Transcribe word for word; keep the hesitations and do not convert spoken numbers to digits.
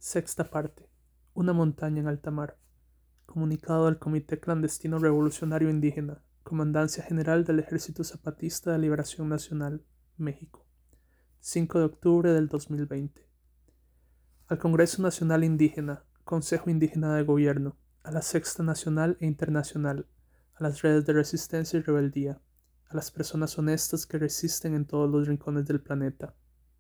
Sexta parte. Una montaña en alta mar. Comunicado del Comité Clandestino Revolucionario Indígena, Comandancia General del Ejército Zapatista de Liberación Nacional, México. cinco de octubre del dos mil veinte. Al Congreso Nacional Indígena, Consejo Indígena de Gobierno, a la Sexta Nacional e Internacional, a las redes de resistencia y rebeldía, a las personas honestas que resisten en todos los rincones del planeta,